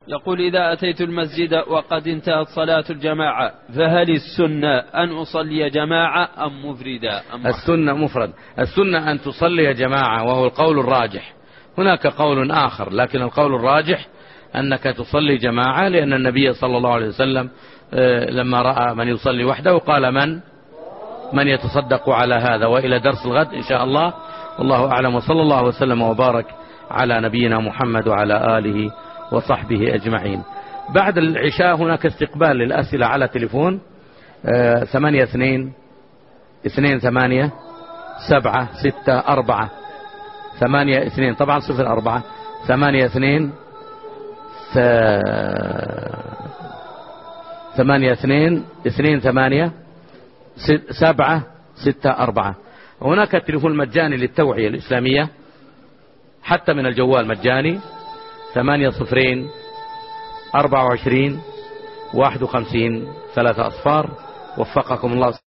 يقول: إذا أتيت المسجد وقد انتهت صلاة الجماعة فهل السنة أن أصلي جماعة أم مفردا؟ السنة مفرد. السنة أن تصلي جماعة، وهو القول الراجح. هناك قول آخر، لكن القول الراجح أنك تصلي جماعة، لأن النبي صلى الله عليه وسلم لما رأى من يصلي وحده قال: من يتصدق على هذا. وإلى درس الغد إن شاء الله، والله أعلم، وصلى الله وسلم وبارك على نبينا محمد وعلى آله وصحبه أجمعين. بعد العشاء هناك استقبال للأسئلة على تليفون 82 28 764 82 طبعا 04 82 82 28 764. هناك التليفون المجاني للتوعية الإسلامية حتى من الجوال مجاني 80 24 51 3 أصفار. وفقكم الله.